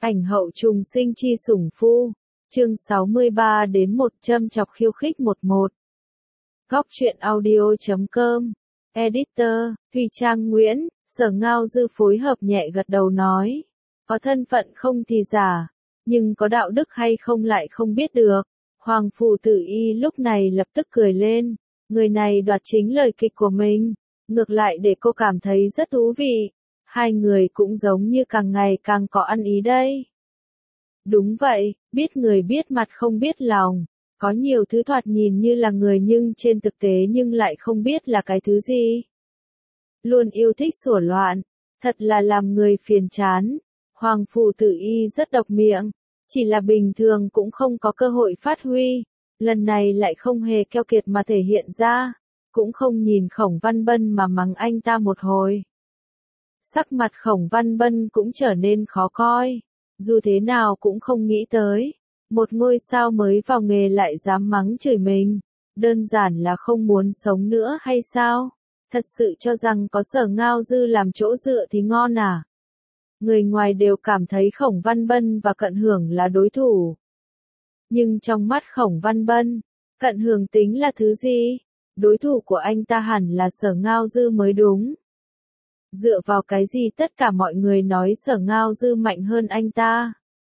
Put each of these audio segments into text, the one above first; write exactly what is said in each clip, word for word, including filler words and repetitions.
Ảnh hậu trùng sinh chi sủng phu. Chương sáu mươi ba đến một châm chọc khiêu khích một một. Góc truyện audio chấm com. Editor, Thùy Trang Nguyễn, Sở Ngao Dư phối hợp nhẹ gật đầu nói. Có thân phận không thì giả, nhưng có đạo đức hay không lại không biết được. Hoàng Phủ Tử Y lúc này lập tức cười lên. Người này đoạt chính lời kịch của mình. Ngược lại để cô cảm thấy rất thú vị. Hai người cũng giống như càng ngày càng có ăn ý đây. Đúng vậy, biết người biết mặt không biết lòng. Có nhiều thứ thoạt nhìn như là người nhưng trên thực tế nhưng lại không biết là cái thứ gì. Luôn yêu thích sủa loạn, thật là làm người phiền chán. Hoàng Phủ Tử Y rất độc miệng, chỉ là bình thường cũng không có cơ hội phát huy. Lần này lại không hề keo kiệt mà thể hiện ra, cũng không nhìn Khổng Văn Bân mà mắng anh ta một hồi. Sắc mặt Khổng Văn Bân cũng trở nên khó coi, dù thế nào cũng không nghĩ tới, một ngôi sao mới vào nghề lại dám mắng chửi mình, đơn giản là không muốn sống nữa hay sao? Thật sự cho rằng có Sở Ngao Dư làm chỗ dựa thì ngon à? Người ngoài đều cảm thấy Khổng Văn Bân và Cận Hưởng là đối thủ. Nhưng trong mắt Khổng Văn Bân, Cận Hưởng tính là thứ gì? Đối thủ của anh ta hẳn là Sở Ngao Dư mới đúng. Dựa vào cái gì tất cả mọi người nói Sở Ngao Dư mạnh hơn anh ta?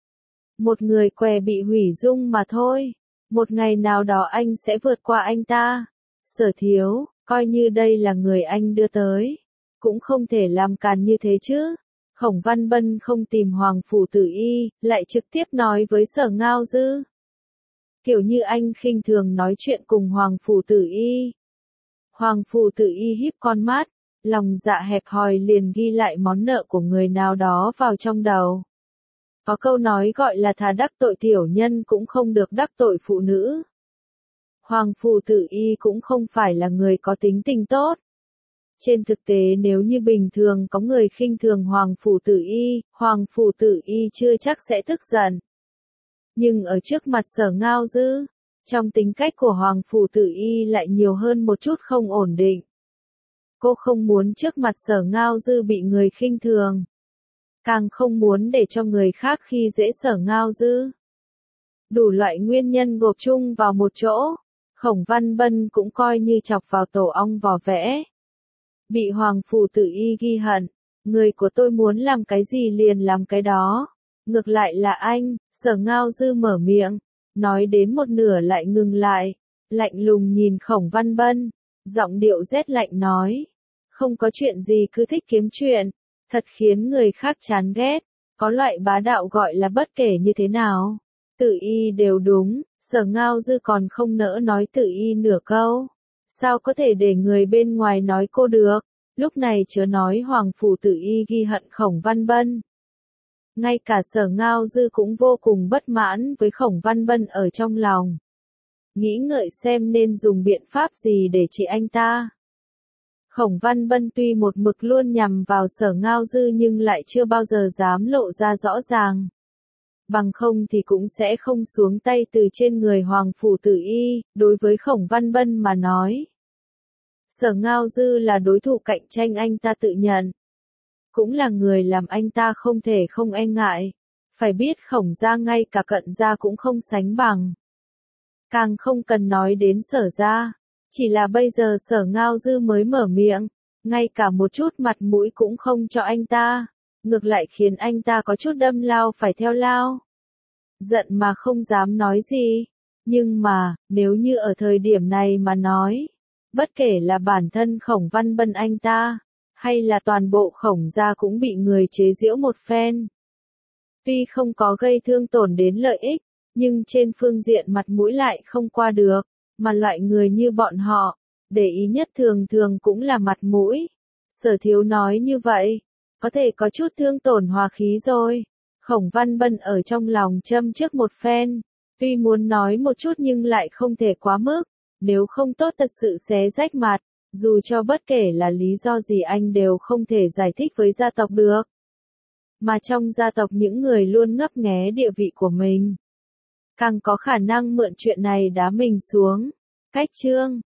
Một người què bị hủy dung mà thôi. Một ngày nào đó anh sẽ vượt qua anh ta. Sở Thiếu, coi như đây là người anh đưa tới, cũng không thể làm càn như thế chứ. Khổng Văn Bân không tìm Hoàng Phủ Tử Y, lại trực tiếp nói với Sở Ngao Dư. Kiểu như anh khinh thường nói chuyện cùng Hoàng Phủ Tử Y. Hoàng Phủ Tử Y híp con mắt, lòng dạ hẹp hòi liền ghi lại món nợ của người nào đó vào trong đầu. Có câu nói gọi là thà đắc tội tiểu nhân cũng không được đắc tội phụ nữ. Hoàng Phủ Tử Y cũng không phải là người có tính tình tốt. Trên thực tế nếu như bình thường có người khinh thường Hoàng Phủ Tử Y, Hoàng Phủ Tử Y chưa chắc sẽ tức giận. Nhưng ở trước mặt Sở Ngao Dư, trong tính cách của Hoàng Phủ Tử Y lại nhiều hơn một chút không ổn định. Cô không muốn trước mặt Sở Ngao Dư bị người khinh thường. Càng không muốn để cho người khác khi dễ Sở Ngao Dư. Đủ loại nguyên nhân gộp chung vào một chỗ, Khổng Văn Bân cũng coi như chọc vào tổ ong vò vẽ. Bị Hoàng Phủ Tử Y ghi hận, người của tôi muốn làm cái gì liền làm cái đó. Ngược lại là anh, Sở Ngao Dư mở miệng, nói đến một nửa lại ngừng lại, lạnh lùng nhìn Khổng Văn Bân, giọng điệu rét lạnh nói. Không có chuyện gì cứ thích kiếm chuyện, thật khiến người khác chán ghét, có loại bá đạo gọi là bất kể như thế nào. Tử Y đều đúng, Sở Ngao Dư còn không nỡ nói Tử Y nửa câu. Sao có thể để người bên ngoài nói cô được, lúc này chớ nói Hoàng Phủ Tử Y ghi hận Khổng Văn Bân. Ngay cả Sở Ngao Dư cũng vô cùng bất mãn với Khổng Văn Bân ở trong lòng. Nghĩ ngợi xem nên dùng biện pháp gì để trị anh ta. Khổng Văn Bân tuy một mực luôn nhằm vào Sở Ngao Dư nhưng lại chưa bao giờ dám lộ ra rõ ràng. Bằng không thì cũng sẽ không xuống tay từ trên người Hoàng Phủ Tử Y, đối với Khổng Văn Bân mà nói. Sở Ngao Dư là đối thủ cạnh tranh anh ta tự nhận. Cũng là người làm anh ta không thể không e ngại. Phải biết Khổng gia ngay cả Cận gia cũng không sánh bằng. Càng không cần nói đến Sở gia. Chỉ là bây giờ Sở Ngao Dư mới mở miệng, ngay cả một chút mặt mũi cũng không cho anh ta, ngược lại khiến anh ta có chút đâm lao phải theo lao. Giận mà không dám nói gì, nhưng mà, nếu như ở thời điểm này mà nói, bất kể là bản thân Khổng Văn Bân anh ta, hay là toàn bộ Khổng gia cũng bị người chế giễu một phen. Tuy không có gây thương tổn đến lợi ích, nhưng trên phương diện mặt mũi lại không qua được. Mà loại người như bọn họ, để ý nhất thường thường cũng là mặt mũi. Sở Thiếu nói như vậy, có thể có chút thương tổn hòa khí rồi. Khổng Văn Bân ở trong lòng châm trước một phen, tuy muốn nói một chút nhưng lại không thể quá mức, nếu không tốt thật sự xé rách mặt, dù cho bất kể là lý do gì anh đều không thể giải thích với gia tộc được. Mà trong gia tộc những người luôn ngấp nghé địa vị của mình, càng có khả năng mượn chuyện này đá mình xuống. Cách chương